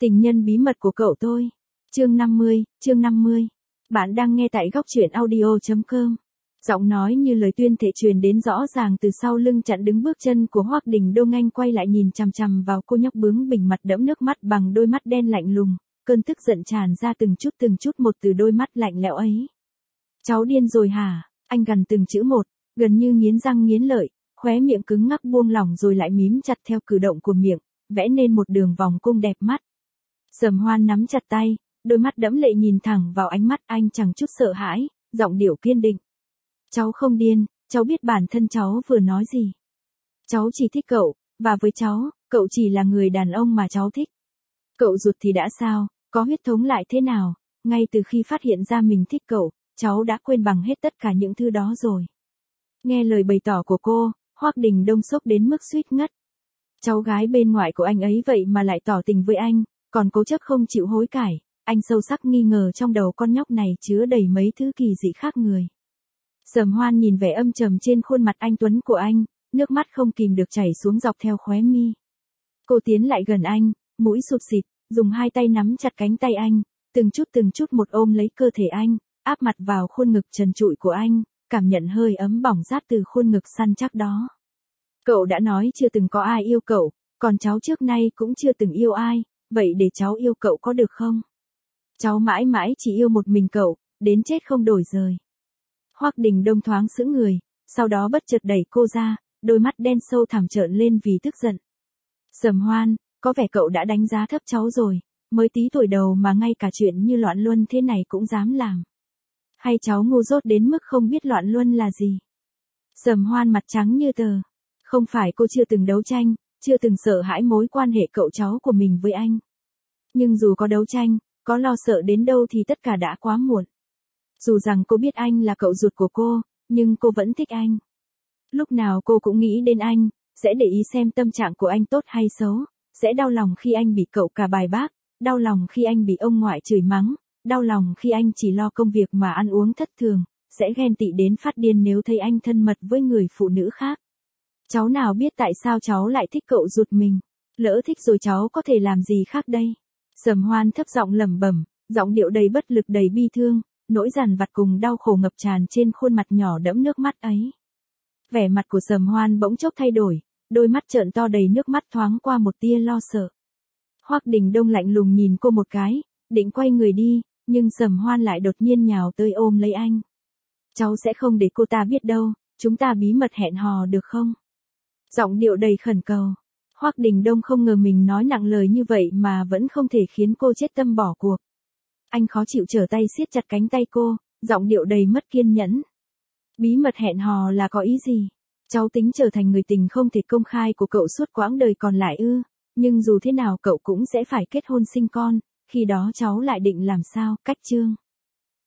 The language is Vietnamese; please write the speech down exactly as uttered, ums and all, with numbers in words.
Tình nhân bí mật của cậu tôi. Chương năm mươi, chương năm mươi. Bạn đang nghe tại góc truyện audio chấm com. Giọng nói như lời tuyên thệ truyền đến rõ ràng từ sau lưng chặn đứng bước chân của Hoắc Đình Đông. Anh quay lại nhìn chằm chằm vào cô nhóc bướng bỉnh mặt đẫm nước mắt bằng đôi mắt đen lạnh lùng, cơn tức giận tràn ra từng chút từng chút một từ đôi mắt lạnh lẽo ấy. Cháu điên rồi hả? Anh gằn từng chữ một, gần như nghiến răng nghiến lợi, khóe miệng cứng ngắc buông lỏng rồi lại mím chặt theo cử động của miệng, vẽ nên một đường vòng cung đẹp mắt. Sầm Hoan nắm chặt tay, đôi mắt đẫm lệ nhìn thẳng vào ánh mắt anh chẳng chút sợ hãi, giọng điệu kiên định. Cháu không điên, cháu biết bản thân cháu vừa nói gì. Cháu chỉ thích cậu, và với cháu, cậu chỉ là người đàn ông mà cháu thích. Cậu ruột thì đã sao, có huyết thống lại thế nào, ngay từ khi phát hiện ra mình thích cậu, cháu đã quên bằng hết tất cả những thứ đó rồi. Nghe lời bày tỏ của cô, Hoắc Đình Đông sốc đến mức suýt ngất. Cháu gái bên ngoài của anh ấy vậy mà lại tỏ tình với anh, còn cố chấp không chịu hối cải. Anh sâu sắc nghi ngờ trong đầu con nhóc này chứa đầy mấy thứ kỳ dị khác người. Sầm Hoan nhìn vẻ âm trầm trên khuôn mặt anh tuấn của anh, nước mắt không kìm được chảy xuống dọc theo khóe mi. Cô tiến lại gần anh, mũi sụt sịt, dùng hai tay nắm chặt cánh tay anh, từng chút từng chút một ôm lấy cơ thể anh, áp mặt vào khuôn ngực trần trụi của anh, cảm nhận hơi ấm bỏng rát từ khuôn ngực săn chắc đó. Cậu đã nói chưa từng có ai yêu cậu, còn cháu trước nay cũng chưa từng yêu ai, vậy để cháu yêu cậu có được không? Cháu mãi mãi chỉ yêu một mình cậu, đến chết không đổi rời. Hoắc Đình Đông thoáng sững người, sau đó bất chợt đẩy cô ra, đôi mắt đen sâu thẳm trợn lên vì tức giận. Sầm Hoan, có vẻ cậu đã đánh giá thấp cháu rồi, mới tí tuổi đầu mà ngay cả chuyện như loạn luân thế này cũng dám làm. Hay cháu ngu dốt đến mức không biết loạn luân là gì? Sầm Hoan mặt trắng như tờ. Không phải cô chưa từng đấu tranh, chưa từng sợ hãi mối quan hệ cậu cháu của mình với anh. Nhưng dù có đấu tranh, có lo sợ đến đâu thì tất cả đã quá muộn. Dù rằng cô biết anh là cậu ruột của cô, nhưng cô vẫn thích anh. Lúc nào cô cũng nghĩ đến anh, sẽ để ý xem tâm trạng của anh tốt hay xấu, sẽ đau lòng khi anh bị cậu cả bài bác, đau lòng khi anh bị ông ngoại chửi mắng, đau lòng khi anh chỉ lo công việc mà ăn uống thất thường, sẽ ghen tị đến phát điên nếu thấy anh thân mật với người phụ nữ khác. Cháu nào biết tại sao cháu lại thích cậu ruột mình, lỡ thích rồi cháu có thể làm gì khác đây? Sầm Hoan thấp giọng lẩm bẩm, giọng điệu đầy bất lực đầy bi thương, nỗi dằn vặt cùng đau khổ ngập tràn trên khuôn mặt nhỏ đẫm nước mắt ấy. Vẻ mặt của Sầm Hoan bỗng chốc thay đổi, đôi mắt trợn to đầy nước mắt thoáng qua một tia lo sợ. Hoắc Đình Đông lạnh lùng nhìn cô một cái, định quay người đi, nhưng Sầm Hoan lại đột nhiên nhào tới ôm lấy anh. Cháu sẽ không để cô ta biết đâu, chúng ta bí mật hẹn hò được không? Giọng điệu đầy khẩn cầu. Hoắc Đình Đông không ngờ mình nói nặng lời như vậy mà vẫn không thể khiến cô chết tâm bỏ cuộc. Anh khó chịu trở tay siết chặt cánh tay cô, giọng điệu đầy mất kiên nhẫn. Bí mật hẹn hò là có ý gì? Cháu tính trở thành người tình không thể công khai của cậu suốt quãng đời còn lại ư? Nhưng dù thế nào cậu cũng sẽ phải kết hôn sinh con, khi đó cháu lại định làm sao? Cách chương.